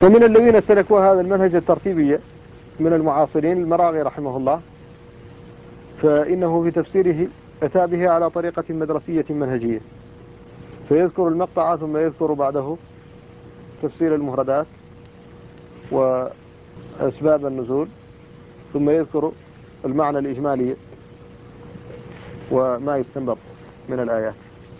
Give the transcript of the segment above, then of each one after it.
ومن الذين سلكوا هذا المنهج الترتيبي من المعاصرين المراغي رحمه الله، فإنه في تفسيره أتى به على طريقة مدرسية منهجية، فيذكر المقطع ثم يذكر بعده تفسير المفردات وأسباب النزول، ثم يذكر المعنى الإجمالي وما يستنبط من الآيات.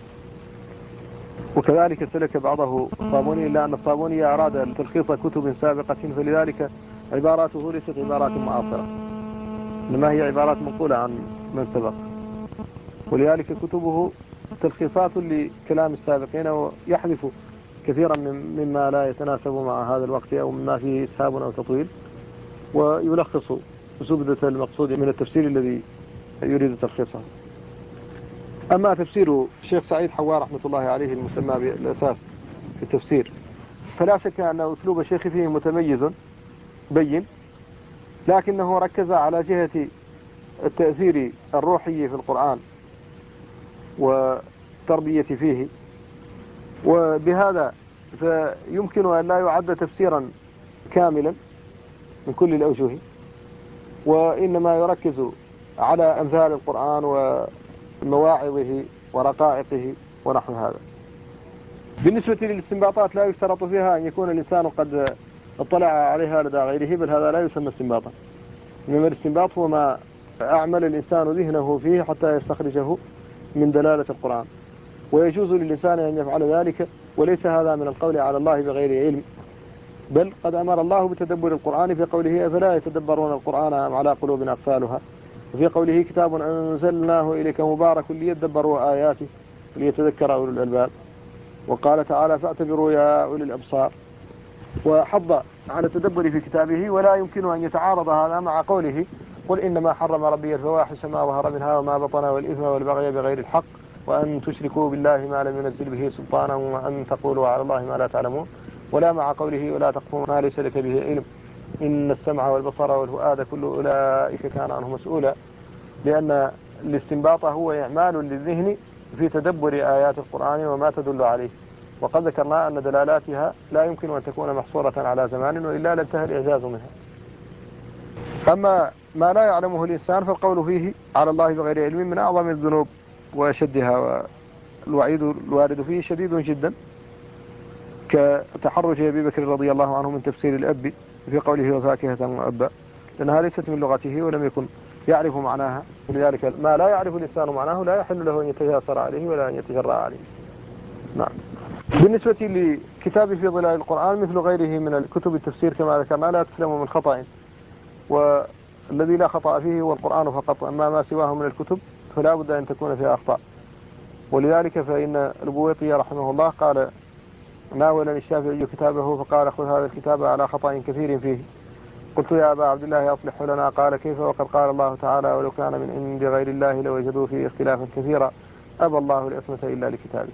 وكذلك سلك بعضه الصابوني، إلا أن الصابوني أراد تلخيص كتب سابقة، فلذلك عباراته ليست عبارات معاصرة، إنما هي عبارات منقولة عن من سبق، ولذلك كتبه تلخيصات لكلام السابقين، ويحذف كثيرا مما لا يتناسب مع هذا الوقت أو مما فيه إسهاب أو تطويل، ويلخص زبدة المقصود من التفسير الذي يريد تلخيصه. أما تفسير الشيخ سعيد حوار رحمة الله عليه المسمى بالأساس في التفسير، فلا شك أن أسلوب الشيخ فيه متميز بين، لكنه ركز على جهة التأثير الروحي في القرآن والتربية فيه، وبهذا فيمكن أن لا يعد تفسيرا كاملا من كل الأوجه، وإنما يركز على أمثال القرآن ومواعظه ورقائقه ونحو هذا. بالنسبة للاستنباطات لا يشترط فيها أن يكون الإنسان قد اطلع عليها لدى غيره، بل هذا لا يسمى استنباطا، إنما الاستنباط هو ما أعمل الإنسان ذهنه فيه حتى يستخرجه من دلالة القرآن، ويجوز للإنسان أن يفعل ذلك، وليس هذا من القول على الله بغير علم، بل قد أمر الله بتدبر القرآن في قوله أفلا يتدبرون القرآن أم على قلوب أقفالها، وفي قوله كتاب أنزلناه إليك مبارك ليدبروا آياته ليتذكر أولو الألباب، وقال تعالى فاعتبروا يا أولي الأبصار، وحض على التدبر في كتابه. ولا يمكن أن يتعارض هذا مع قوله قل إنما حرم ربي الفواحش ما ظهر منها وما بطن والإثم والبغي بغير الحق وأن تشركوا بالله ما لم ينزل به سلطانا وأن تقولوا على الله ما لا تعلمون، ولا مع قوله ولا تقف ما ليس لك به علم إن السمع والبصر والفؤاد كل أولئك كان عنه مسؤولا، لأن الاستنباط هو إعمال للذهن في تدبر آيات القرآن وما تدل عليه، وقد ذكرنا أن دلالاتها لا يمكن أن تكون محصورة على زمان، وإلا لانتهى الإعجاز منها. أما ما لا يعلمه الإنسان فالقول فيه على الله بغير علم من أعظم الذنوب وأشدها، والوعيد الوارد فيه شديد جدا، كتحرج أبي بكر رضي الله عنه من تفسير الأب في قوله وفاكهة وأبا، لأنها ليست من لغته ولم يكن يعرف معناها، ولذلك ما لا يعرف الإنسان معناه لا يحل له أن يتجاسر عليه ولا أن يتجرأ عليه. نعم. بالنسبة لكتاب في ظلال القرآن مثل غيره من الكتب التفسير كما ذكرنا لا تسلم من خطأ، والذي لا خطأ فيه هو القرآن فقط، أما ما سواه من الكتب فلا بد أن تكون فيها أخطاء. ولذلك فإن البويطي رحمه الله قال ناولني الشافعي كتابه فقال خذ هذا الكتاب على خطأ كثير فيه، قلت يا أبا عبد الله أصلح لنا، قال كيف وقد قال الله تعالى ولو كان من عند غير الله لوجدوا فيه اختلافا كثيرا أبى الله العصمة إلا لكتابه.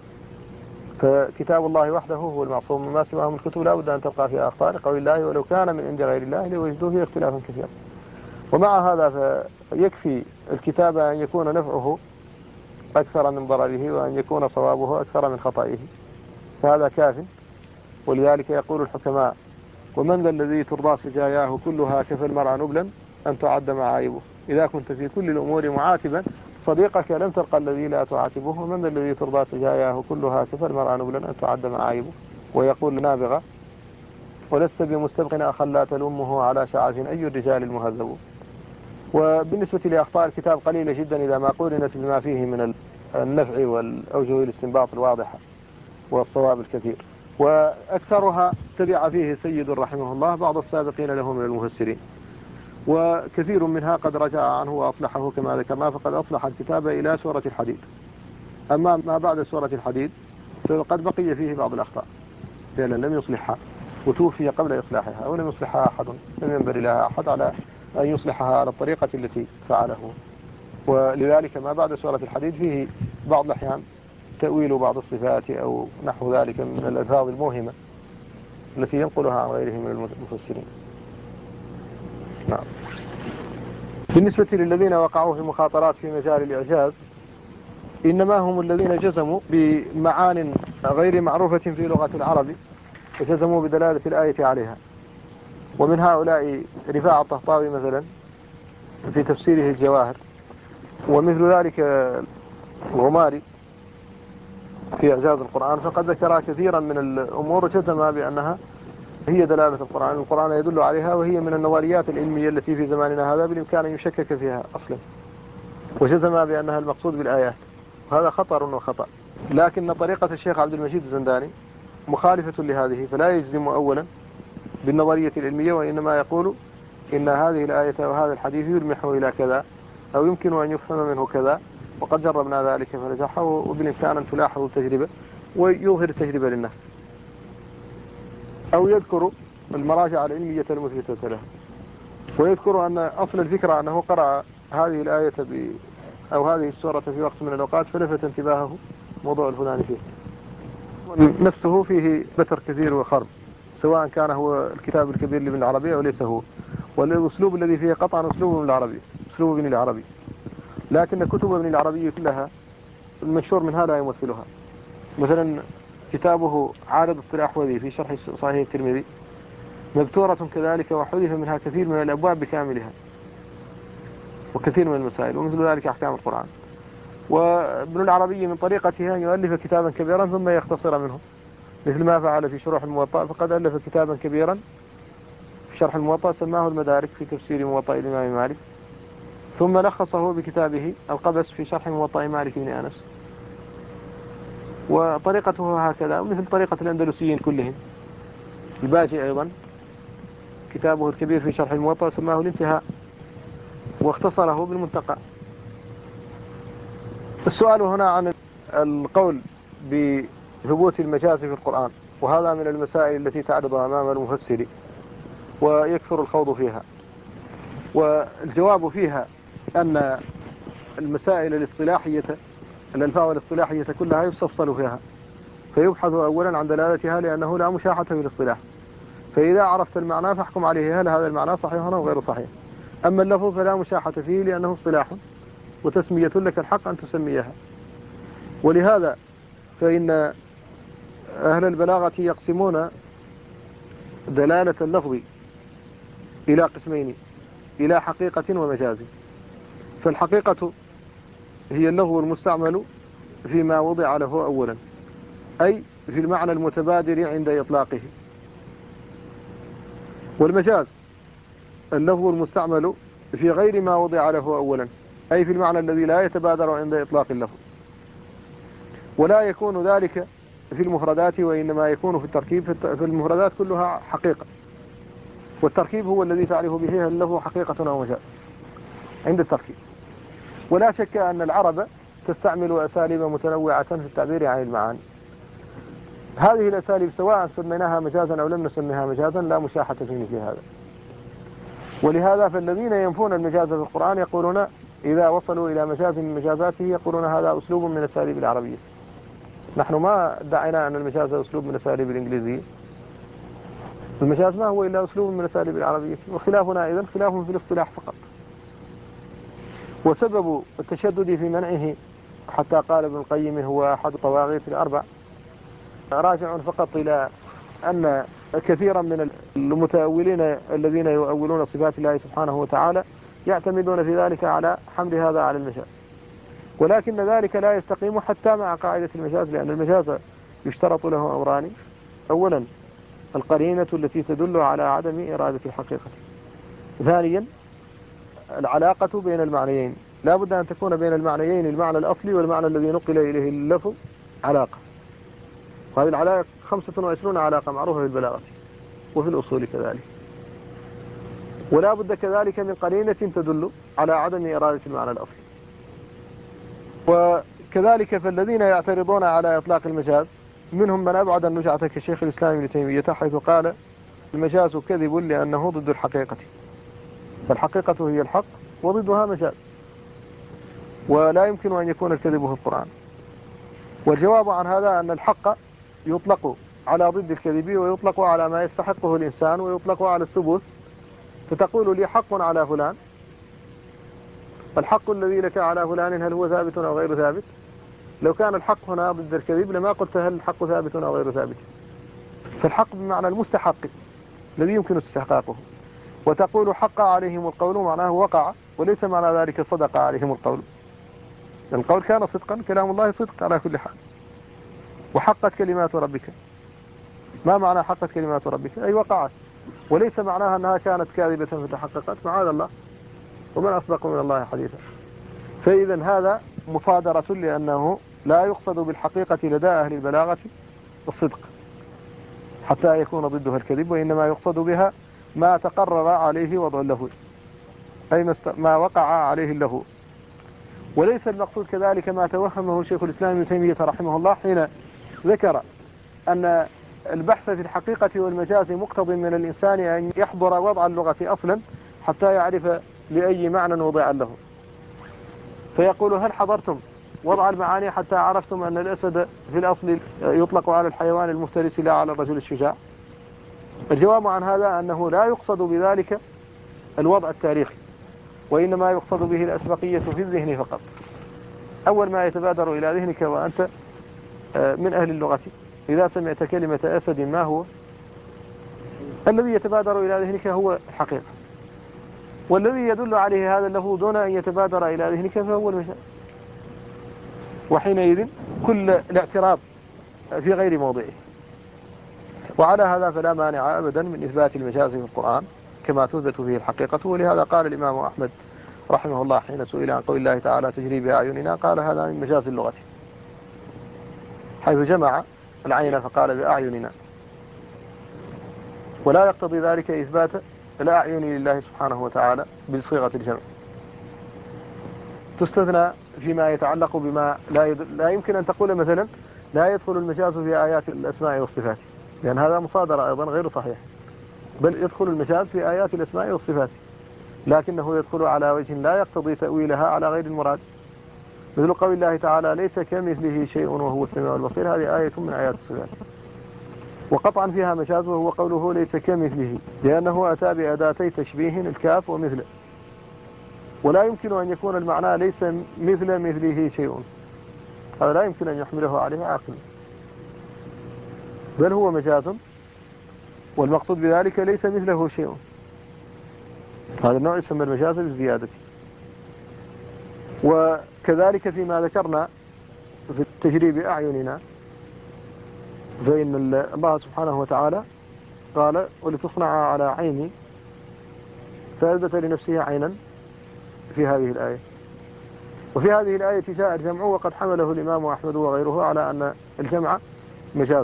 فكتاب الله وحده هو المعصوم، ما سواه من الكتب لا بد أن تبقى فيها أخطاء، لقول الله ولو كان من عند غير الله لوجدوا فيه اختلافا كثيرا. ومع هذا فيكفي الكتاب أن يكون نفعه أكثر من ضرره، وأن يكون صوابه أكثر من خطئه، فهذا كاف. ولذلك يقول الحكماء ومن ذا الذي ترضى سجاياه كلها كفى المرء نبلا أن تعد معايبه، إذا كنت في كل الأمور معاتبا صديقك لم تلقى الذي لا تعاتبه، ومن ذا الذي ترضى سجاياه كلها كفى المرء نبلا أن تعد معايبه. ويقول نابغة ولست بمستبق أخا لا تلومه على شعث أي الرجال المهذب. وبالنسبة لأخطاء الكتاب قليلة جدا إذا ما قورنت بما فيه من النفع والأوجه الاستنباط الواضحة والصواب الكثير، وأكثرها تبع فيه سيد رحمه الله بعض السابقين له من المفسرين، وكثير منها قد رجع عنه وأصلحه كما ذكرنا، فقد أصلح الكتاب إلى سورة الحديد. أما ما بعد سورة الحديد فقد بقي فيه بعض الأخطاء فعلا لم يصلحها، وتوفي قبل إصلاحها ولم يصلحها أحد، لم ينبغي لها أحد على أن يصلحها على الطريقة التي فعله. ولذلك ما بعد سورة الحديد فيه بعض الأحيان تأويل بعض الصفات أو نحو ذلك من الألفاظ الموهمة التي ينقلها عن غيره من المفسرين. نعم. بالنسبة للذين وقعوا في مخاطرات في مجال الإعجاز، إنما هم الذين جزموا بمعان غير معروفة في لغة العرب وجزموا بدلالة الآية عليها. ومن هؤلاء رفاعة الطهطاوي مثلا في تفسيره الجواهر، ومثل ذلك الغماري في إعجاز القرآن، فقد ذكر كثيرا من الأمور جزم بأنها هي دلالة القرآن، القرآن يدل عليها، وهي من النظريات العلمية التي في زماننا هذا بالإمكان أن يشكك فيها أصلا، وجزم بأنها المقصود بالآيات، وهذا خطر وخطأ. لكن طريقة الشيخ عبد المجيد الزنداني مخالفة لهذه، فلا يجزم أولا بالنظرية العلمية، وإنما يقول إن هذه الآية وهذا الحديث يلمح إلى كذا، أو يمكن أن يفهم منه كذا، وقد جربنا ذلك فنجح، وبالإمكان أن تلاحظوا التجربة ويظهر التجربة للناس، أو يذكر المراجع العلمية المثبتة له، ويذكر أن أصل الفكرة أنه قرأ هذه الآية أو هذه السورة في وقت من الأوقات فلفت انتباهه موضوع الفلاني فيه، نفسه فيه بتر كثير وخرب، سواء كان هو الكتاب الكبير لابن العربي أو ليس هو، والأسلوب الذي فيه قطعا أسلوب ابن العربي، أسلوب ابن العربي، لكن كتب ابن العربي كلها المشهور منها لا يمثلها. مثلا كتابه عارض الطلاحوذي في شرح صحيح الترمذي مبتورة كذلك، وحذف منها كثير من الأبواب بكاملها وكثير من المسائل، ومثل ذلك أحكام القرآن. وابن العربي من طريقته أن يؤلف كتابا كبيرا ثم يختصر منه، مثل ما فعل في شروح الموطأ، فقد ألف كتابا كبيرا في شرح الموطأ سماه المدارك في تفسير موطأ الإمام مالك، ثم لخصه بكتابه القبس في شرح موطأ مالك بن أنس، وطريقته هكذا، مثل طريقة الأندلسيين كلهم. الباجي أيضا كتابه الكبير في شرح الموطأ سماه الانتهاء، واختصره بالمنتقى. السؤال هنا عن القول بثبوت المجاز في القرآن، وهذا من المسائل التي تعرض أمام المفسر ويكثر الخوض فيها، والجواب فيها أن المسائل الاصطلاحية، الألفاظ الاصطلاحية كلها يستفصل فيها، فيبحث أولا عن دلالتها، لأنه لا مشاحة في الاصطلاح، فإذا عرفت المعنى فاحكم عليه هل هذا المعنى صحيح أو غير صحيح. أما اللفظ فلا مشاحة فيه، لأنه اصطلاح وتسمية لك الحق أن تسميها. ولهذا فإن أهل البلاغة يقسمون دلالة اللفظ إلى قسمين، إلى حقيقة ومجاز. فالحقيقة هي اللفظ المستعمل فيما وضع له أولا، أي في المعنى المتبادر عند إطلاقه. والمجاز اللفظ المستعمل في غير ما وضع له أولا، أي في المعنى الذي لا يتبادر عند إطلاق اللفظ، ولا يكون ذلك في المفردات، وإنما يكون في التركيب. في المفردات كلها حقيقة، والتركيب هو الذي تعرف به هل له حقيقة أو مجاز عند التركيب. ولا شك أن العرب تستعمل أساليب متنوعة في التعبير عن المعاني. هذه الأساليب سواء سميناها مجازا أو لم نسميها مجازا لا مشاحة في مثل هذا. ولهذا فالذين ينفون المجاز في القرآن يقولون إذا وصلوا إلى مجاز من مجازاته يقولون هذا أسلوب من أساليب العربية. نحن ما ادعينا أن المجاز أسلوب من أساليب الإنجليزية، المجاز ما هو إلا أسلوب من أساليب العربية، وخلافنا إذن خلاف في الاصطلاح فقط. وسبب التشدد في منعه حتى قال ابن القيم هو أحد الطواغيت الأربع راجع فقط إلى أن كثيرا من المتأولين الذين يؤولون صفات الله سبحانه وتعالى يعتمدون في ذلك على حمل هذا على المجاز، ولكن ذلك لا يستقيم حتى مع قاعدة المجاز، لأن المجاز يشترط له أمران: أولا القرينة التي تدل على عدم إرادة الحقيقة، ثانيا العلاقة بين المعنيين، لا بد أن تكون بين المعنيين المعنى الأصلي والمعنى الذي نقل إليه اللفظ علاقة. وهذه العلاقة 25 علاقة معروفة في البلاغة وفي الأصول كذلك. ولا بد كذلك من قرينة تدل على عدم إرادة المعنى الأصلي. وكذلك فالذين يعترضون على إطلاق المجاز منهم من أبعد النجعة كشيخ الإسلام ابن تيمية، حيث قال المجاز كذب لأنه ضد الحقيقة، فالحقيقة هي الحق وضدها مجاز، ولا يمكن أن يكون الكذب في القرآن. والجواب عن هذا أن الحق يطلق على ضد الكذب، ويطلق على ما يستحقه الإنسان، ويطلق على الثبوت. فتقول لي حق على فلان، الحق الذي لك على فلان هل هو ثابت أو غير ثابت؟ لو كان الحق هنا ضد الكذب لما قلت هل الحق ثابت أو غير ثابت. فالحق بمعنى المستحق الذي يمكن استحقاقه. وتقول حق عليهم القول معناه وقع، وليس معنى ذلك صدق عليهم القول. القول كان صدقا، كلام الله صدق على كل حال. وحقت كلمات ربك، ما معنى حقت كلمات ربك؟ أي وقعت، وليس معناها أنها كانت كاذبة فتحققت، معاذ الله، ومن أصدق من الله حديثا. فإذا هذا مصادرة، لأنه لا يقصد بالحقيقة لدى أهل البلاغة الصدق حتى يكون ضدها الكذب، وإنما يقصد بها ما تقرر عليه وضع اللهو، أي ما وقع عليه اللهو. وليس المقصود كذلك ما توهمه شيخ الإسلام ابن تيمية رحمه الله حين ذكر أن البحث في الحقيقة والمجاز مقتض من الإنسان أن يحضر وضع اللغة أصلا حتى يعرف لأي معنى وضع له. فيقول: هل حضرتم وضع المعاني حتى عرفتم أن الأسد في الأصل يطلق على الحيوان المفترس لا على الرجل الشجاع؟ الجواب عن هذا أنه لا يقصد بذلك الوضع التاريخي، وإنما يقصد به الأسبقية في الذهن فقط. أول ما يتبادر إلى ذهنك وأنت من أهل اللغة إذا سمعت كلمة أسد ما هو؟ الذي يتبادر إلى ذهنك هو الحقيقة، والذي يدل عليه هذا اللفظ دون أن يتبادر إلى ذهنك فهو المجاز. وحينئذ كل الاعتراض في غير موضعه. وعلى هذا فلا مانع أبدا من إثبات المجاز في القرآن كما تثبت فيه الحقيقة. ولهذا قال الإمام أحمد رحمه الله حين سئل عن قول الله تعالى تجري بأعيننا قال: هذا من مجاز اللغة، حيث جمع العين فقال بأعيننا، ولا يقتضي ذلك إثبات الأعين لله سبحانه وتعالى بصيغة الجمع. تستثنى فيما يتعلق بما لا يمكن أن تقول مثلا لا يدخل المجاز في آيات الأسماء والصفات، لأن هذا مصادرة أيضا غير صحيح، بل يدخل المجاز في آيات الأسماء والصفات، لكنه يدخل على وجه لا يقتضي تأويلها على غير المراد، مثل قول الله تعالى ليس كمثله شيء وهو السميع البصير، هذه آية من آيات الصفات، وقطعا فيها مجاز، وهو قوله ليس كمثله، لأنه أتى بأداتي تشبيه الكاف ومثله، ولا يمكن أن يكون المعنى ليس مثله شيء، هذا لا يمكن أن يحمله عليه عاقل، بل هو مجاز، والمقصود بذلك ليس مثله شيء. هذا النوع يسمى المجاز بالزيادة. وكذلك فيما ذكرنا في التجريب أعيننا، فإن الله سبحانه وتعالى قال ولتصنع على عيني، فأثبت لنفسه عينا في هذه الآية. وفي هذه الآية جاء الجمع، وقد حمله الإمام أحمد وغيره على أن الجمع مجاز،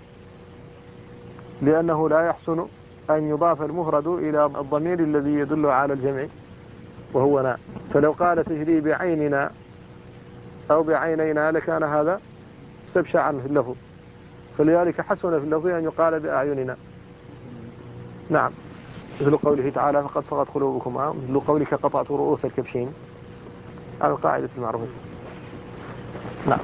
لأنه لا يحسن أن يضاف المفرد إلى الضمير الذي يدل على الجمع وهو نا، فلو قال تجري بعيننا أو بعينينا لكان هذا استبشعا في اللفظ، فلذلك حسن في اللفظ أن يقال بأعيننا. نعم، مثل قوله تعالى فقد صغت قلوبكم، مثل قولك قطعت رؤوس الكبشين، على القاعدة المعروفة. نعم.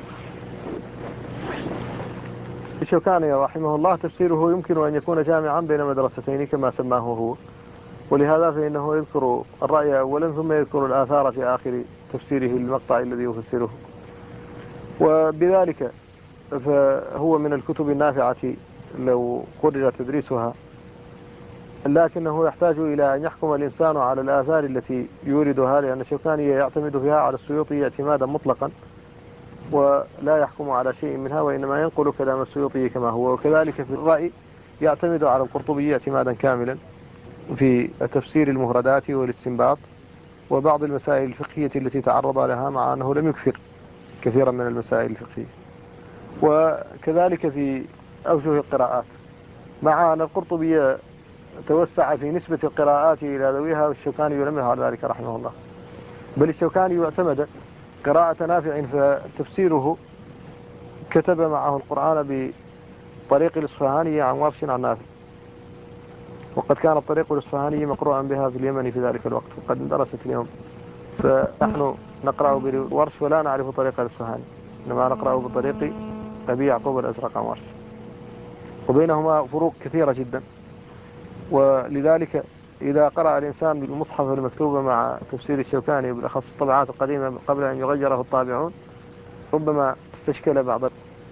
الشوكاني رحمه الله تفسيره يمكن أن يكون جامعا بين مدرستين كما سماه هو، ولهذا فإنه يذكر الرأي أولا ثم يذكر الآثار في آخر تفسيره للمقطع الذي يفسره، وبذلك فهو من الكتب النافعة لو قرر تدريسها، لكنه يحتاج إلى أن يحكم الإنسان على الآثار التي يوردها، لأن الشوكاني يعتمد فيها على السيوطي اعتمادا مطلقا ولا يحكم على شيء منها، وإنما ينقل كلام السيوطي كما هو. وكذلك في الرأي يعتمد على القرطبي اعتمادا كاملا في تفسير المفردات والاستنباط وبعض المسائل الفقهية التي تعرض لها، مع أنه لم يكثر كثيرا من المسائل الفقهية. وكذلك في أوجه القراءات، مع أن القرطبي توسع في نسبة القراءات إلى ذويها، والشوكاني لم يفعل ذلك رحمه الله، بل الشوكاني اعتمد قراءة نافع فتفسيره كتب معه القرآن بطريق الإصفهاني عن ورش عن نافع، وقد كان الطريق الإصفهاني مقروءا بها في اليمن في ذلك الوقت وقد اندرست اليوم، فنحن نقرأ بورش ولا نعرف طريق الإصفهاني، إنما نقرأ بطريق أبي يعقوب الأزرق عن ورش، وبينهما فروق كثيرة جدا. ولذلك إذا قرأ الإنسان بالمصحف المكتوبة مع تفسير الشوكاني بالأخص الطبعات القديمة قبل أن يغيره الطابعون، ربما استشكل بعض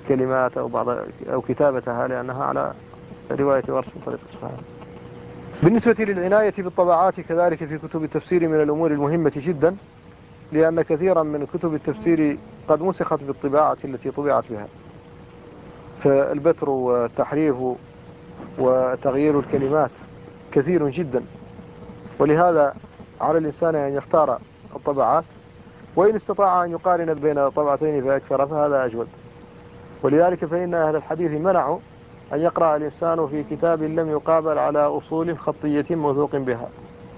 كلمات أو كتابتها، لأنها على رواية ورش من طريق إصفهان. بالنسبة للعناية بالطبعات كذلك في كتب التفسير من الأمور المهمة جدا، لأن كثيرا من كتب التفسير قد مسخت بالطباعة التي طبعت بها، فالبتر والتحريف وتغيير الكلمات كثير جدا، ولهذا على الإنسان أن يختار الطبعات، وإن استطاع أن يقارن بين طبعتين فأكثر فهذا أجود. ولذلك فإن أهل الحديث منعوا أن يقرأ الإنسان في كتاب لم يقابل على أصول خطية موثوق بها،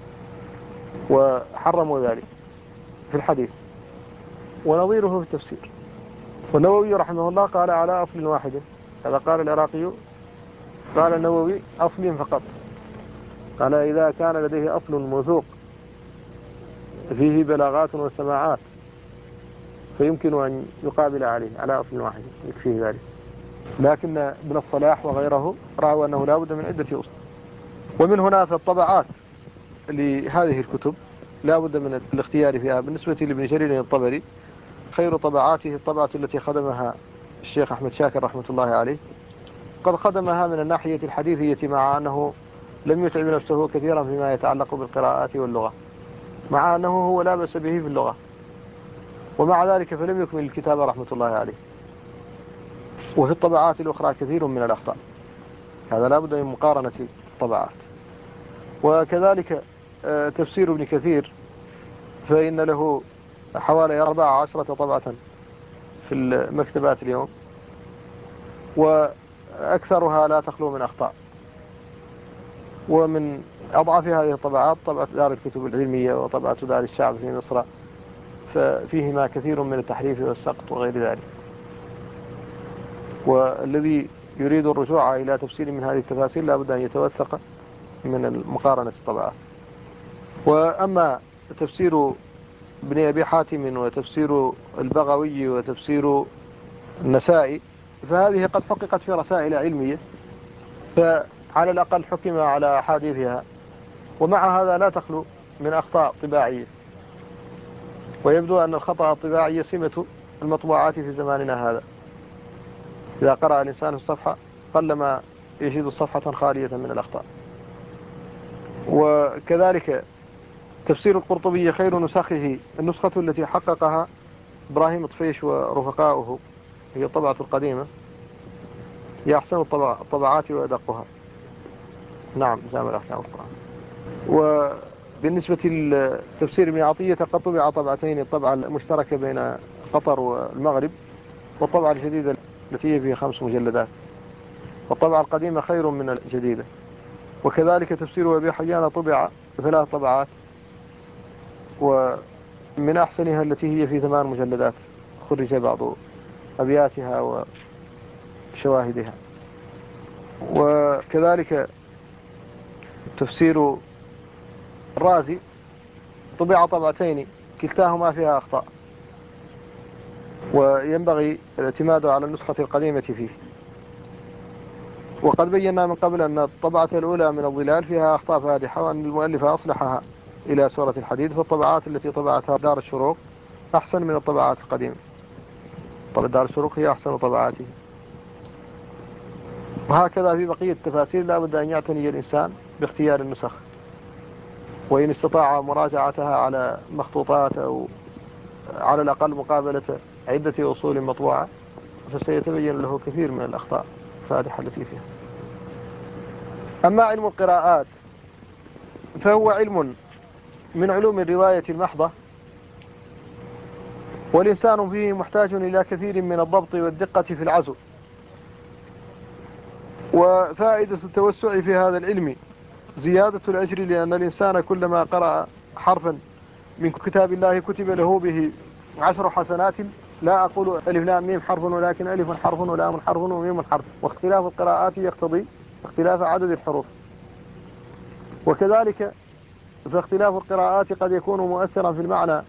وحرموا ذلك في الحديث، ونظيره في التفسير. والنووي رحمه الله قال على أصل واحد، هذا قال العراقي، قال النووي أصل فقط، قال إذا كان لديه أصل موثوق فيه بلاغات وسماعات فيمكن أن يقابل عليه على أصل واحد يكفيه ذلك. لكن ابن الصلاح وغيره رأوا أنه لا بد من عدة أصول. ومن هنا فالطبعات لهذه الكتب لا بد من الاختيار فيها. بالنسبة لابن جرير الطبري خير طبعاته الطبعة التي خدمها الشيخ أحمد شاكر رحمة الله عليه، قد خدمها من الناحية الحديثية، مع أنه لم يتعب نفسه كثيرا فيما يتعلق بالقراءات واللغة، مع أنه هو لا بأس به في اللغة، ومع ذلك فلم يكمل الكتاب رحمة الله عليه. وفي الطبعات الأخرى كثير من الأخطاء، هذا لا بد من مقارنة الطبعات. وكذلك تفسير ابن كثير فإن له حوالي 14 طبعة في المكتبات اليوم، وأكثرها لا تخلو من أخطاء. ومن أضعف هذه الطبعات طبعة دار الكتب العلمية وطبعة دار الشعب في مصر، ففيهما كثير من التحريف والسقط وغير ذلك. والذي يريد الرجوع إلى تفسير من هذه التفاسير لا بد أن يتوثق من مقارنة الطبعات. وأما تفسير ابن أبي حاتم وتفسير البغوي وتفسير النسائي فهذه قد حققت في رسائل علمية، فعلى الأقل حكم على أحاديثها، ومع هذا لا تخلو من أخطاء طباعية. ويبدو أن الخطأ الطباعي سمة المطبوعات في زماننا هذا، إذا قرأ الإنسان الصفحة قلما يجد صفحة خالية من الأخطاء. وكذلك تفسير القرطبي خير نسخه النسخة التي حققها إبراهيم طفيش ورفقاؤه، هي الطبعة القديمة، هي أحسن الطبعات وأدقها. نعم، جامع الأحكام القرآن. وبالنسبة لتفسير ابن عطية قد طبع طبعتين، الطبعة المشتركة بين قطر والمغرب، والطبعة الجديدة التي هي فيها 5 مجلدات، والطبعة القديمة خير من الجديدة. وكذلك تفسير أبي حيان طبع 3 طبعات، ومن أحسنها التي هي في 8 مجلدات، خرج بعض أبياتها وشواهدها. وكذلك تفسير الرازي طبع طبعتين كلتاهما فيها أخطاء، وينبغي الاعتماد على النسخة القديمة فيه. وقد بينا من قبل أن الطبعة الأولى من الظلال فيها أخطاء فادحة، وأن المؤلف أصلحها إلى سورة الحديد، فالطبعات التي طبعتها دار الشروق أحسن من الطبعات القديمة. طبعا دار الشروق هي أحسن طبعاته. وهكذا في بقية التفاسير لا بد أن يعتني الإنسان باختيار النسخ، وإن استطاع مراجعتها على مخطوطات أو على الأقل مقابلة عدة أصول مطبوعة، فسيتبين له كثير من الأخطاء الفادحة التي فيها. أما علم القراءات فهو علم من علوم الرواية المحضة، والإنسان فيه محتاج إلى كثير من الضبط والدقة في العزو. وفائدة التوسع في هذا العلم زيادة الأجر، لأن الإنسان كلما قرأ حرفا من كتاب الله كتب له به 10 حسنات. لا أقول ألف لام ميم حرف، ولكن ألف حرف ولام حرف وميم حرف، واختلاف القراءات يقتضي اختلاف عدد الحروف. وكذلك فاختلاف القراءات قد يكون مؤثرا في المعنى،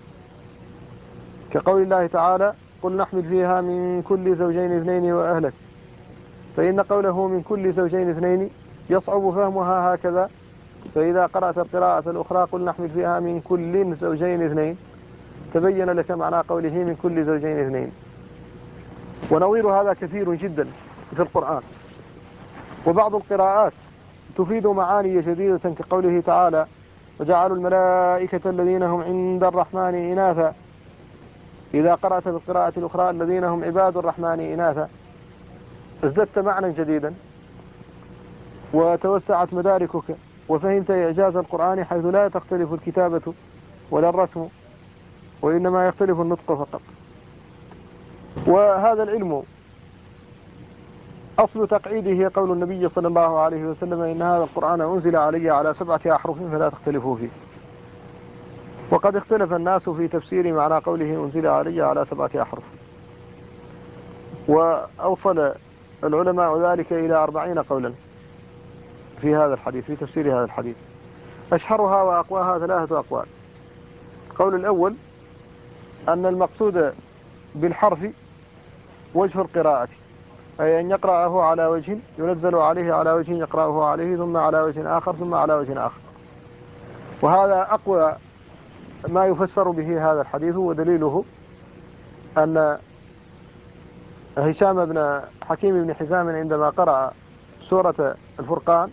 كقول الله تعالى قل نحمل فيها من كل زوجين 2 وأهلك، فإن قوله من كل زوجين 2 يصعب فهمها هكذا، فإذا قرأت القراءة الأخرى قل نحمل فيها من كل زوجين 2 تبين لك معنى قوله من كل زوجين 2. ونظير هذا كثير جدا في القرآن. وبعض القراءات تفيد معاني جديدة كقوله تعالى: وجعلوا الملائكة الذين هم عند الرحمن إناثا. إذا قرأت بالقراءة الأخرى: الذين هم عباد الرحمن إناثا، ازددت معنى جديدا وتوسعت مداركك، وفهمت إعجاز القرآن حيث لا تختلف الكتابة ولا الرسم، وإنما يختلف النطق فقط. وهذا العلم أصل تقعيده قول النبي صلى الله عليه وسلم: إن هذا القرآن أنزل علي على 7 أحرف فلا تختلفوا فيه. وقد اختلف الناس في تفسير معنى قوله أنزل علي على 7 أحرف، وأوصل العلماء ذلك إلى 40 قولا في هذا الحديث، في تفسير هذا الحديث. أشهرها وأقواها 3 أقوال. القول الأول أن المقصود بالحرف وجه القراءة، أي أن يقرأه على وجه ينزل عليه على وجه يقرأه عليه، ثم على وجه آخر، ثم على وجه آخر. وهذا أقوى ما يفسر به هذا الحديث. ودليله أن هشام بن حكيم بن حزام عندما قرأ سورة الفرقان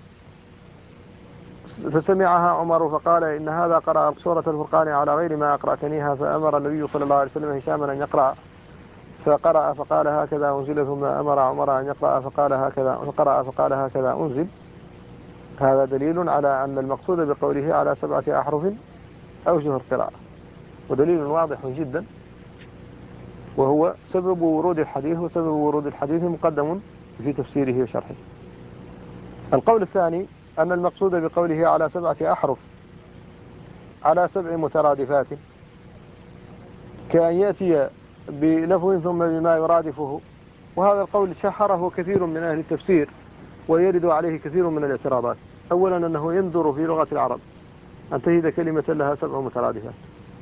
فسمعها عمر فقال: إن هذا قرأ سورة الفرقان على غير ما أقرأتنيها. فأمر النبي صلى الله عليه وسلم هشاما أن يقرأ، فقرأ فقال: هكذا أنزل. ثم أمر عمر أن يقرأ فقال: هكذا، فقرأ فقال: هكذا أنزل. هذا دليل على أن المقصود بقوله على 7 أحرف أوجه القراءة، ودليل واضح جدا، وهو سبب ورود الحديث. وسبب ورود الحديث مقدم في تفسيره وشرحه. القول الثاني أن المقصود بقوله على 7 أحرف على 7 مترادفات، كأن يأتي بلفظ ثم بما يرادفه. وهذا القول شهره كثير من أهل التفسير، ويرد عليه كثير من الاعتراضات. أولا أنه يندر في لغة العرب أن تجد كلمة لها 7 مترادفات،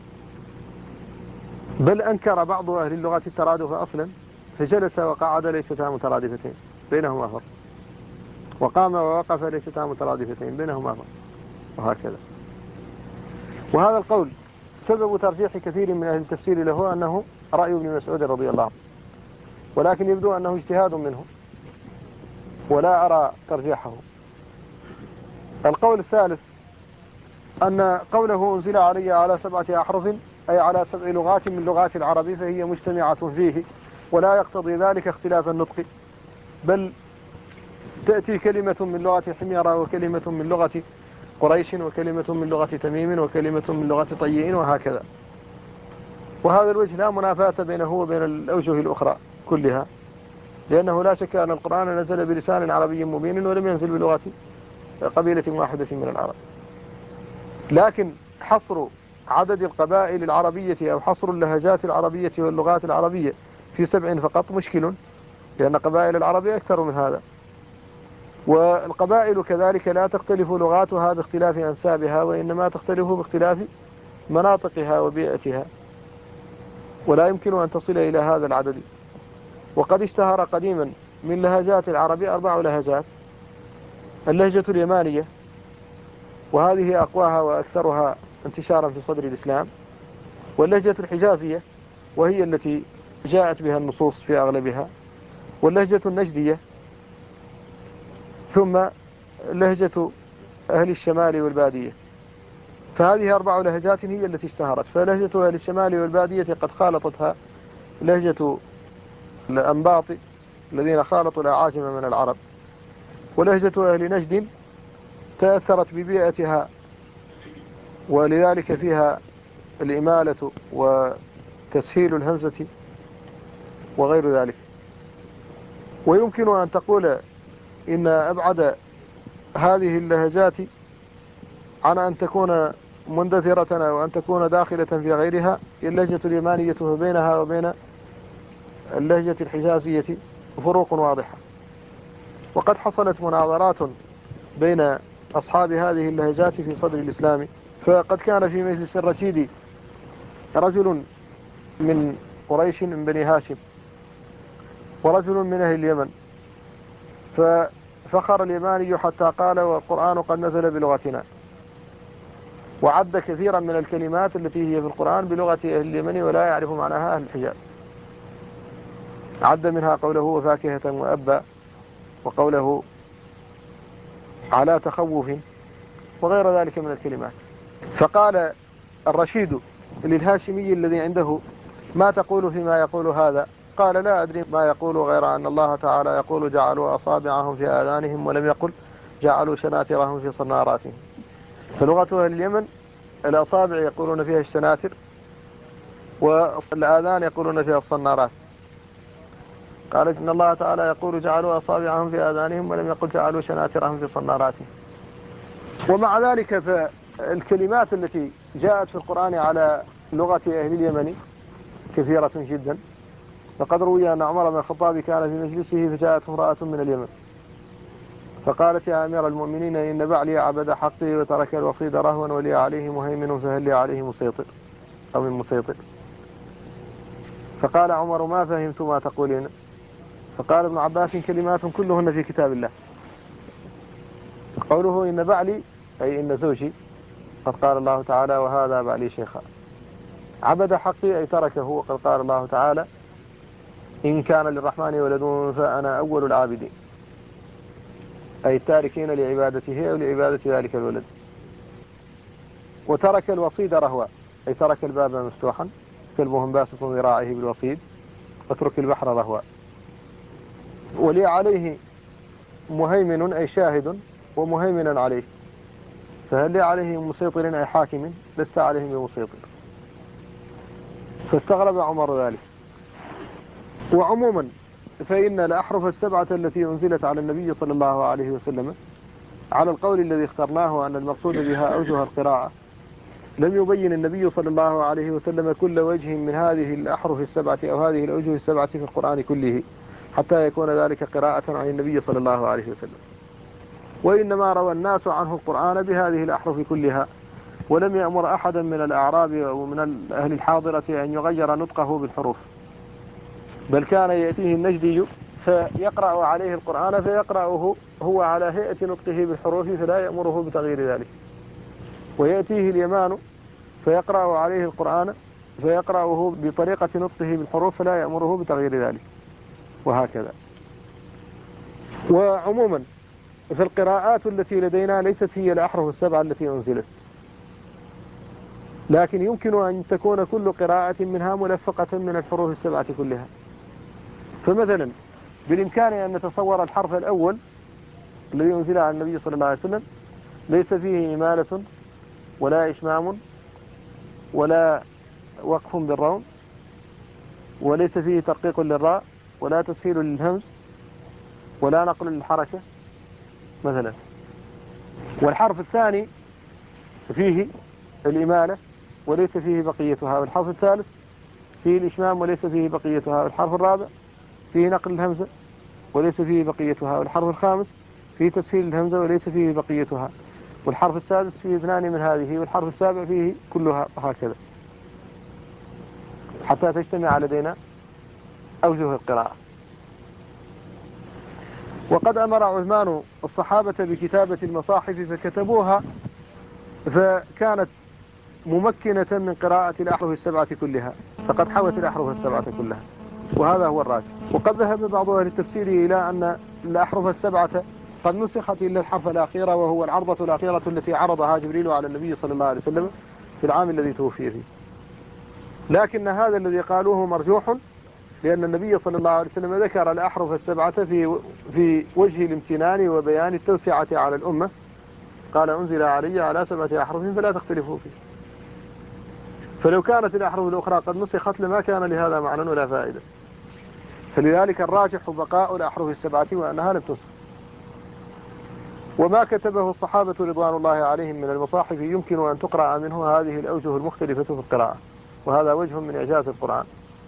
بل أنكر بعض أهل اللغة الترادف أصلا، فجلس وقعد ليستا مترادفتين بينهما فرق، وقام ووقف ليستا مترادفتين بينهما فرق، وهكذا. وهذا القول سبب ترجيح كثير من أهل التفسير له أنه رأي ابن مسعود رضي الله عنه، ولكن يبدو أنه اجتهاد منه، ولا أرى ترجيحه. القول الثالث أن قوله أنزل علي على 7 أحرف أي على 7 لغات من لغات العرب، فهي مجتمعة فيه، ولا يقتضي ذلك اختلاف النطق، بل تأتي كلمة من لغة حميرة، وكلمة من لغة قريش، وكلمة من لغة تميم، وكلمة من لغة طيين، وهكذا. وهذا الوجه لا منافاة بينه وبين الأوجه الأخرى كلها، لأنه لا شك أن القرآن نزل بلسان عربي مبين، ولم ينزل بلغة قبيلة واحدة من العرب. لكن حصر عدد القبائل العربية أو حصر اللهجات العربية واللغات العربية في 7 فقط مشكل، لأن قبائل العرب أكثر من هذا. والقبائل كذلك لا تختلف لغاتها باختلاف أنسابها، وإنما تختلف باختلاف مناطقها وبيئتها، ولا يمكن أن تصل إلى هذا العدد. وقد اشتهر قديما من لهجات العرب 4 لهجات: اللهجة اليمانية، وهذه أقواها وأكثرها انتشارا في صدر الإسلام، واللهجة الحجازية، وهي التي جاءت بها النصوص في أغلبها، واللهجة النجدية، ثم لهجة أهل الشمال والبادية. فهذه 4 لهجات هي التي اشتهرت. فلهجة أهل الشمال والبادية قد خالطتها لهجة الأنباط الذين خالطوا الأعاجم من العرب، ولهجة أهل نجد تأثرت ببيئتها، ولذلك فيها الإمالة وتسهيل الهمزة وغير ذلك. ويمكن أن تقول إن أبعد هذه اللهجات عن أن تكون مندثرة أو أن تكون داخلة في غيرها اللهجة اليمانية، بينها وبين اللهجة الحجازية فروق واضحة. وقد حصلت مناظرات بين أصحاب هذه اللهجات في صدر الإسلام، فقد كان في مجلس الرشيد رجل من قريش من بني هاشم، ورجل من أهل اليمن، ففخر اليماني حتى قال: والقرآن قد نزل بلغتنا، وعد كثيرا من الكلمات التي هي في القرآن بلغة أهل اليمن ولا يعرف معناها أهل الحجاز. عد منها قوله وفاكهة وأبا، وقوله على تخوف، وغير ذلك من الكلمات. فقال الرشيد للهاشمي الذي عنده: ما تقول فيما يقول هذا؟ قال: لا أدري ما يقول، غير أن الله تعالى يقول جعلوا أصابعهم في آذانهم، ولم يقل جعلوا شناترهم في صناراتهم. فلغة أهل اليمن الأصابع يقولون فيها الشناتر، والآذان يقولون فيها الصنارات. قال إن الله تعالى يقول جعلوا أصابعهم في آذانهم، ولم يقل جعلوا شناترهم في صناراتهم. ومع ذلك فالكلمات التي جاءت في القرآن على لغة أهل اليمن كثيرة جدا. فقد روي أن عمر بن الخطاب كان في مجلسه فجاءت امرأة من اليمن فقالت: يا أمير المؤمنين، إن بعلي عبد حقي وترك الوصيد رهوا ولي عليه مهيمن، فهل لي عليه مسيطر أو من مسيطر؟ فقال عمر: ما فهمت ما تقولين. فقال ابن عباس: كلمات كلهن في كتاب الله. قوله إن بعلي أي إن زوجي، قد قال الله تعالى: وهذا بعلي شيخا. عبد حقي أي تركه، وقد قال الله تعالى: إن كان للرحمن ولد فأنا أول العابدين، أي التاركين لعبادته أو لعبادة ذلك الولد. وترك الوصيد رهوا، أي ترك الباب مفتوحا، كلبهم باسط ذراعه بالوصيد، واترك البحر رهوا. ولي عليه مهيمن أي شاهد ومهيمنا عليه، فهل لي عليه مسيطر أي حاكم، لست عليهم بمسيطر. فاستغرب عمر ذلك. وعموما فإن الأحرف السبعة التي أنزلت على النبي صلى الله عليه وسلم على القول الذي اخترناه أن المقصود بها أوجه القراءة، لم يبين النبي صلى الله عليه وسلم كل وجه من هذه الأحرف السبعة أو هذه الأوجه السبعة في القرآن كله حتى يكون ذلك قراءة عن النبي صلى الله عليه وسلم. وإنما روى الناس عنه القرآن بهذه الأحرف كلها، ولم يأمر أحدا من الأعراب أو من أهل الحاضرة أن يغير نطقه بالحروف، بل كان يأتيه النجدي فيقرأ عليه القرآن فيقرأه هو على هيئة نطقه بالحروف فلا يأمره بتغيير ذلك، ويأتيه اليمان فيقرأ عليه القرآن فيقرأه بطريقة نطقه بالحروف فلا يأمره بتغيير ذلك، وهكذا. وعموما في القراءات التي لدينا ليست هي الأحرف السبعة التي أنزلت، لكن يمكن أن تكون كل قراءة منها ملفقة من الحروف السبعة كلها. فمثلا بالإمكان أن نتصور الحرف الأول الذي أنزل على النبي صلى الله عليه وسلم ليس فيه إمالة ولا إشمام ولا وقف بالروم، وليس فيه ترقيق للراء ولا تسهيل للهمز ولا نقل للحركة مثلا. والحرف الثاني فيه الإمالة وليس فيه بقيتها، والحرف الثالث فيه الإشمام وليس فيه بقيتها، والحرف الرابع فيه نقل الهمزة وليس فيه بقيتها، والحرف الخامس فيه تسهيل الهمزة وليس فيه بقيتها، والحرف السادس فيه اثنان من هذه، والحرف السابع فيه كلها، هكذا حتى تجتمع لدينا أوجه القراءة. وقد أمر عثمان الصحابة بكتابة المصاحف فكتبوها، فكانت ممكنة من قراءة الأحرف السبعة كلها، فقد حوت الأحرف السبعة كلها، وهذا هو الراجح. وقد ذهب بعض أهل التفسير إلى أن الأحرف السبعة قد نسخت إلا الحرف الأخير، وهو العرضة الأخيرة التي عرضها جبريل على النبي صلى الله عليه وسلم في العام الذي توفي فيه. لكن هذا الذي قالوه مرجوح، لأن النبي صلى الله عليه وسلم ذكر الأحرف السبعة في وجه الامتنان وبيان التوسعة على الأمة، قال أنزل علي على 7 أحرف فلا تختلفوا فيه. فلو كانت الأحرف الأخرى قد نسخت لما كان لهذا معنى ولا فائدة، فلذلك الراجح بقاء الأحرف السبعة وأنها لم تنسخ. وما كتبه الصحابة رضوان الله عليهم من المصاحف يمكن أن تقرأ منه هذه الأوجه المختلفة في القراءة، وهذا وجه من إعجاز القرآن.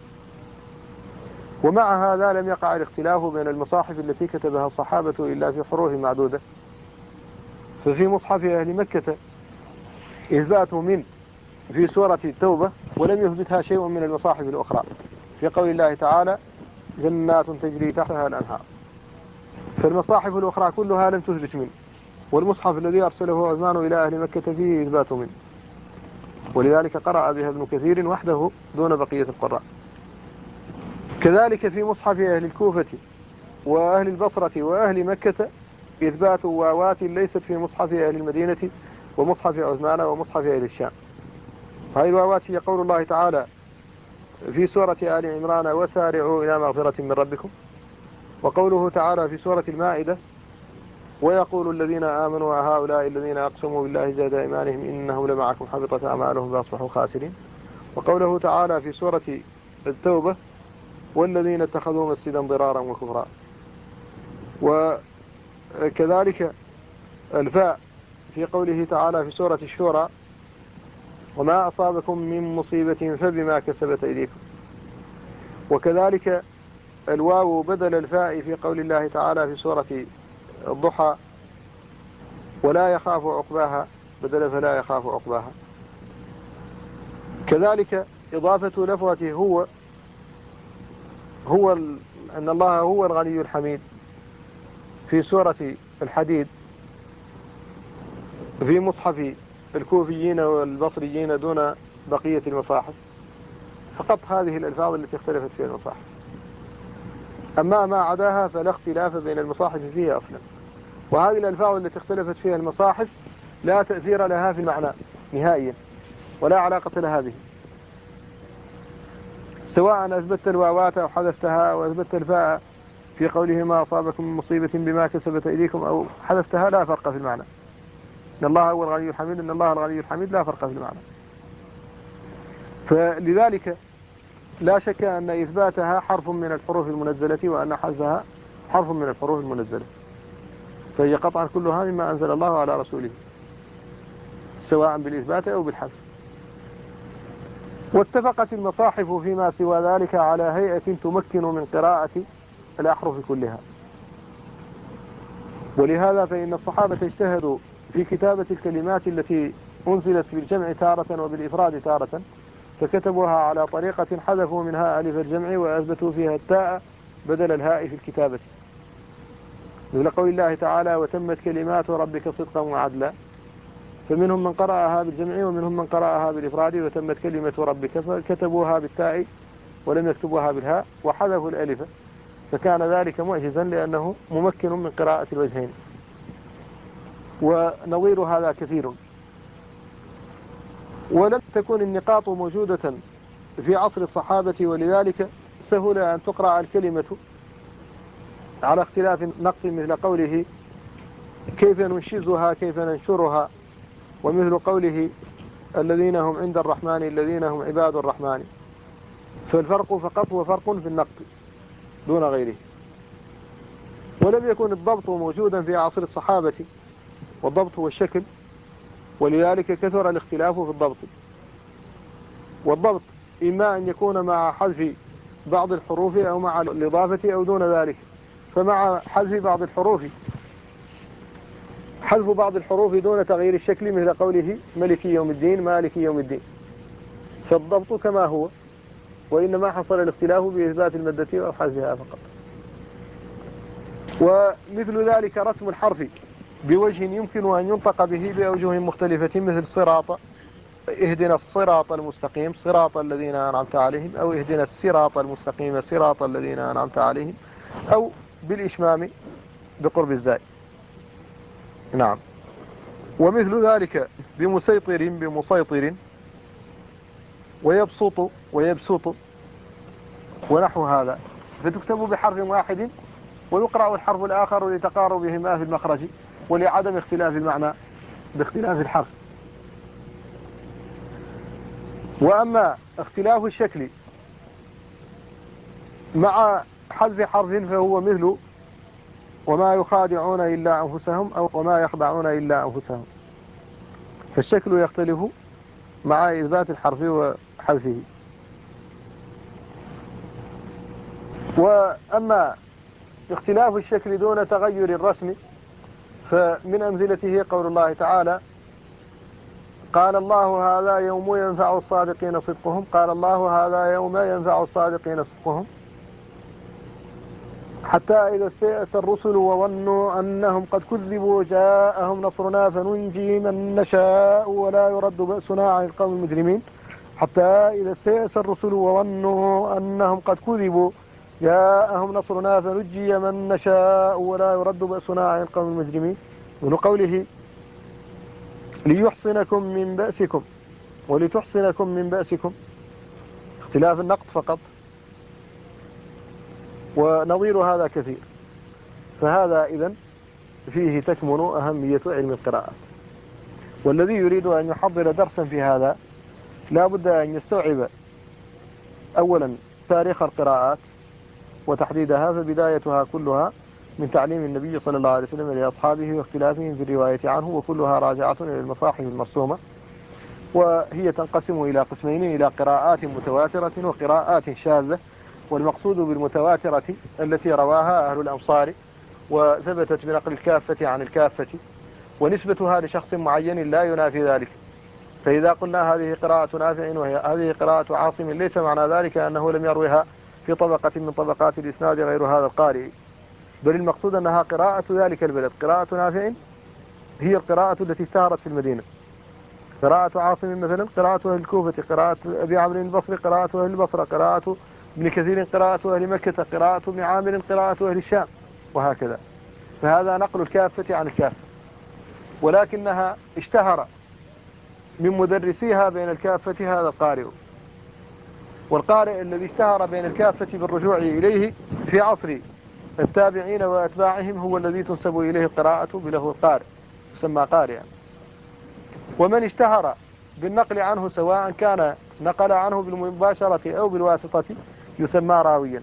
ومع هذا لم يقع الاختلاف بين المصاحف التي كتبها الصحابة إلا في حروف معدودة. ففي مصحف أهل مكة إثبات من في سورة التوبة، ولم يثبتها شيء من المصاحف الأخرى في قول الله تعالى جنات تجري تحتها الأنهار. فالمصاحف الأخرى كلها لم تثبت منه، والمصحف الذي أرسله عثمان إلى أهل مكة فيه إثبات منه، ولذلك قرأ بها ابن كثير وحده دون بقية القراء. كذلك في مصحف أهل الكوفة وأهل البصرة وأهل مكة إثبات واوات ليست في مصحف أهل المدينة ومصحف عثمان ومصحف أهل الشام. هذه الواوات هي قول الله تعالى في سورة آل عمران وسارعوا إلى مغفرة من ربكم، وقوله تعالى في سورة المائدة ويقول الذين آمنوا هؤلاء الذين أقسموا بالله جهد أيمانهم إنه لمعكم حبطت أعمالهم فأصبحوا خاسرين، وقوله تعالى في سورة التوبة والذين اتخذوا مسجدا ضرارا وكفرا. وكذلك الفاء في قوله تعالى في سورة الشورى وما أصابكم من مصيبة فبما كسبت أيديكم. وكذلك الواو بدل الفاء في قول الله تعالى في سورة الضحى ولا يخاف عقباها بدل فلا يخاف عقباها. كذلك إضافة لفظة هو أن الله هو الغني الحميد في سورة الحديد في مصحف الكوفيين والبصريين دون بقية المصاحف، فقط هذه الألفاظ التي اختلفت فيها المصاحف. أما ما عداها فلا اختلاف بين المصاحف فيها أصلا، وهذه الألفاظ التي اختلفت فيها المصاحف لا تأثير لها في المعنى نهائيا ولا علاقة لها به، سواء أثبتت الواوات أو حذفتها أو أثبتت الفاء في قوله ما أصابكم من مصيبة بما كسبت أيديكم أو حذفتها لا فرق في المعنى. إن الله هو الغني الحميد، إن الله الغني الحميد لا فرق في المعنى. فلذلك لا شك أن إثباتها حرف من الحروف المنزلة وأن حذفها حرف من الحروف المنزلة، فهي قطعا كلها مما أنزل الله على رسوله سواء بالإثبات أو بالحذف. واتفقت المصاحف فيما سوى ذلك على هيئة تمكن من قراءة الأحرف كلها، ولهذا فإن الصحابة اجتهدوا في كتابة الكلمات التي أنزلت بالجمع تارة وبالإفراد تارة، فكتبوها على طريقة حذفوا منها ألف الجمع وأثبتوا فيها التاء بدل الهاء في الكتابة، مثل قول الله تعالى وتمت كلمات ربك صدقا وعدلا، فمنهم من قرأها بالجمع ومنهم من قرأها بالإفراد وتمت كلمة ربك، فكتبوها بالتاء ولم يكتبوها بالهاء وحذفوا الألف، فكان ذلك معجزا لأنه ممكن من قراءة الوجهين. ونظير هذا كثير. ولم تكن النقاط موجودة في عصر الصحابة، ولذلك سهل أن تقرأ الكلمة على اختلاف نقص، مثل قوله كيف ننشزها كيف ننشرها، ومثل قوله الذين هم عند الرحمن الذين هم عباد الرحمن. فالفرق فقط هو فرق في النقط دون غيره. ولم يكن الضبط موجودا في عصر الصحابة، والضبط هو الشكل، ولذلك كثر الاختلاف في الضبط. والضبط إما أن يكون مع حذف بعض الحروف أو مع الإضافة أو دون ذلك. فمع حذف بعض الحروف حذف بعض الحروف دون تغيير الشكل، مثل قوله ملك يوم الدين مالك يوم الدين، فالضبط كما هو، وإنما حصل الاختلاف بإثبات المادة أو حذفها فقط. ومثل ذلك رسم الحرف بوجه يمكن أن ينطق به بأوجه مختلفة، مثل صراط، اهدنا الصراط المستقيم صراط الذين أنعمت عليهم، أو اهدنا الصراط المستقيم صراط الذين أنعمت عليهم، أو بالإشمام بقرب الزاي. نعم. ومثل ذلك بمسيطر بمسيطر، ويبسط ويبسط ونحو هذا، فتكتب بحرف واحد ويقرأ الحرف الآخر لتقاربهما في المخرج ولعدم اختلاف المعنى باختلاف الحرف. وأما اختلاف الشكل مع حذف حرف فهو مثل وما يخادعون إلا أنفسهم أو وما يخدعون إلا أنفسهم، فالشكل يختلف مع إثبات الحرف وحذفه. وأما اختلاف الشكل دون تغير الرسم فمن أمثلته قول الله تعالى قال الله هذا يوم ينفع الصادقين صدقهم، قال الله هذا يوم ينفع الصادقين صدقهم، حتى إذا استيأس الرسل وظنوا أنهم قد كذبوا جاءهم نصرنا فننجي من نشاء ولا يرد بأسنا عن القوم المجرمين، حتى إذا استيأس الرسل وظنوا أنهم قد كذبوا جاءهم نصرنا فنجي من نشاء ولا يرد بأسنا عن القوم المجرمين. من قوله ليحصنكم من بأسكم ولتحصنكم من بأسكم، اختلاف النقط فقط، ونظير هذا كثير. فهذا إذن فيه تكمن أهمية علم القراءات. والذي يريد أن يحضر درسا في هذا لا بد أن يستوعب أولا تاريخ القراءات وتحديدها، فبدايتها كلها من تعليم النبي صلى الله عليه وسلم لأصحابه واختلافهم في الرواية عنه، وكلها راجعة إلى المصاحف المرسومة، وهي تنقسم إلى قسمين: إلى قراءات متواترة وقراءات شاذة. والمقصود بالمتواترة التي رواها أهل الأمصار وثبتت بنقل الكافة عن الكافة، ونسبتها لشخص معين لا ينافي ذلك. فإذا قلنا هذه قراءة نافع وهذه قراءة عاصم، ليس معنى ذلك أنه لم يروها في طبقة من طبقات الإسناد غير هذا القارئ، بل المقصود أنها قراءة ذلك البلد. قراءة نافع هي القراءة التي اشتهرت في المدينة، قراءة عاصم مثلا قراءة أهل الكوفة، قراءة أبي عمرو البصري قراءة أهل البصرة، قراءة ابن كثير قراءة أهل مكة، قراءة ابن عامر قراءة أهل الشام، وهكذا. فهذا نقل الكافة عن الكافة، ولكنها اشتهر من مدرسيها بين الكافة هذا القارئ. والقارئ الذي اشتهر بين الكافة بالرجوع إليه في عصر التابعين وأتباعهم هو الذي تنسب إليه القراءة بله القارئ، يسمى قارئا. ومن اشتهر بالنقل عنه سواء كان نقل عنه بالمباشرة أو بالواسطة يسمى راويا.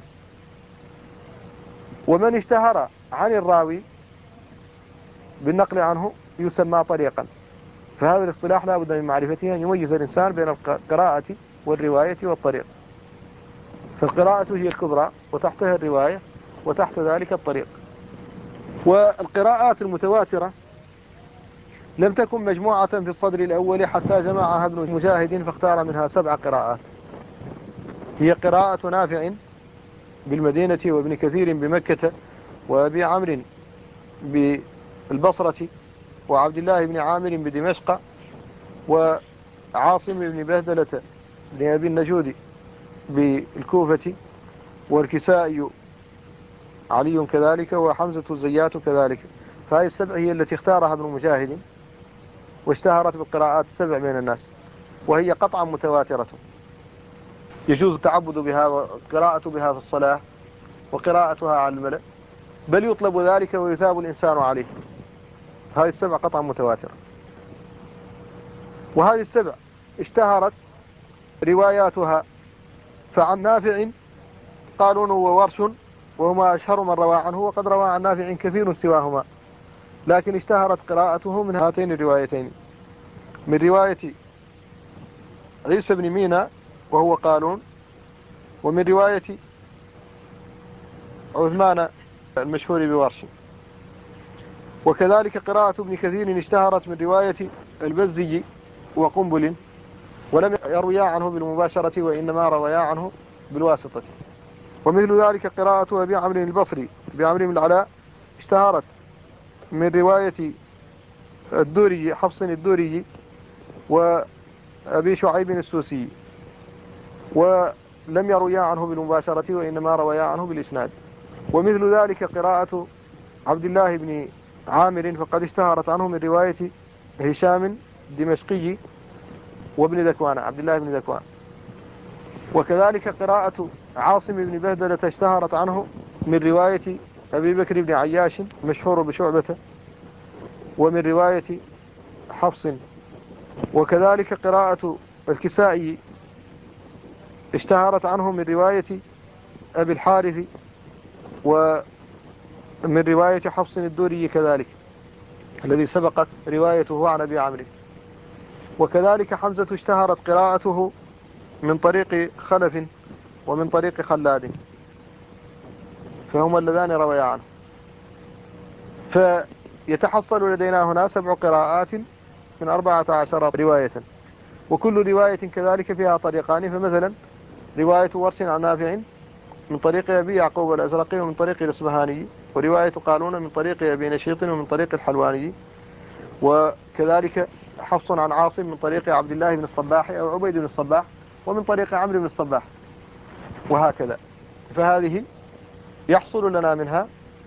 ومن اشتهر عن الراوي بالنقل عنه يسمى طريقا. فهذا الاصطلاح لا بد من معرفته، أن يميز الإنسان بين القراءة والرواية والطريق. فالقراءة هي الكبرى، وتحتها الرواية، وتحت ذلك الطريق. والقراءات المتواترة لم تكن مجموعة في الصدر الأول حتى جمعها ابن مجاهد فاختار منها 7 قراءات. هي قراءة نافع بالمدينة، وابن كثير بمكة، وأبي عمرو بالبصرة، وعبد الله بن عامر بدمشق، وعاصم بن بهدلة بن أبي النجود بالكوفة، والكسائي علي كذلك، وحمزة الزيات كذلك. فهذه ال7 هي التي اختارها ابن مجاهد واشتهرت بالقراءات 7 بين الناس، وهي قطعا متواترة يجوز التعبد بها وقراءة بها في الصلاة وقراءتها على الملأ، بل يطلب ذلك ويثاب الإنسان عليه. هذه ال7 قطعا متواترة. وهذه ال7 اشتهرت رواياتها، فعن نافع قالون وورش وهما أشهر من روى عنه، وقد روى عن نافع كثير سواهما، لكن اشتهرت قراءته من هاتين الروايتين: من رواية عيسى بن مينا وهو قالون، ومن رواية عثمان المشهور بورش. وكذلك قراءة ابن كثير اشتهرت من رواية البزي وقنبل، ولم يرويا عنه بالمباشرة وإنما رويا عنه بالواسطة. ومثل ذلك قراءة أبي عمرو البصري بعمرو بن العلاء اشتهرت من رواية الدوري حفص الدوري وأبي شعيب السوسي، ولم يرويا عنه بالمباشرة وإنما رويا عنه بالإسناد. ومثل ذلك قراءة عبد الله بن عامر، فقد اشتهرت عنه من رواية هشام الدمشقي وابن ذكوان، عبد الله بن ذكوان. وكذلك قراءة عاصم بن بهدلة اشتهرت عنه من رواية أبي بكر بن عياش مشهور بشعبة، ومن رواية حفص. وكذلك قراءة الكسائي اشتهرت عنه من رواية أبي الحارث، ومن رواية حفص الدوري كذلك الذي سبقت روايته عن أبي عمرو. وكذلك حمزة اشتهرت قراءته من طريق خلف ومن طريق خلاد، فهما اللذان رويا عنه. فيتحصل لدينا هنا 7 قراءات من 14 رواية، وكل رواية كذلك فيها طريقان. فمثلا رواية ورش عن نافع من طريق أبي يعقوب الأزرقي ومن طريق الإصبهاني، ورواية قالون من طريق أبي نشيط ومن طريق الحلواني، وكذلك حفص عن عاصم من طريق عبد الله بن الصباح أو عبيد بن الصباح ومن طريق عمرو بن الصباح، وهكذا. فهذه يحصل لنا منها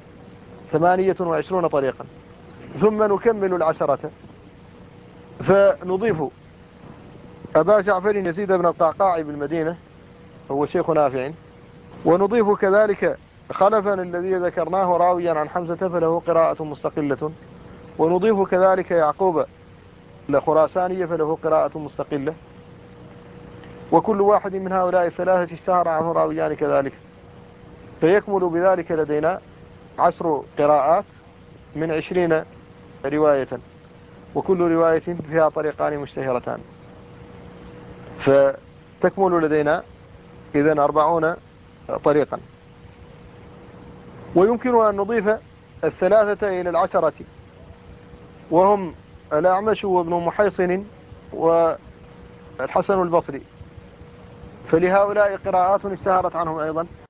28 طريقا. ثم نكمل العشرة فنضيف أبا جعفر يزيد بن القعقاع بالمدينة هو شيخ نافع، ونضيف كذلك خلفا الذي ذكرناه راويا عن حمزة فله قراءة مستقلة، ونضيف كذلك يعقوب الخراساني فله قراءة مستقلة، وكل واحد من هؤلاء الثلاثة اشتهر عنه راويان كذلك، فيكمل بذلك لدينا 10 قراءات من 20 رواية، وكل رواية فيها طريقان مشتهرتان، فتكمل لدينا إذن 40 طريقا. ويمكن أن نضيف 3 إلى 10 وهم الأعمش وابن محيصن والحسن البصري، فلهؤلاء قراءات اشتهرت عنهم أيضا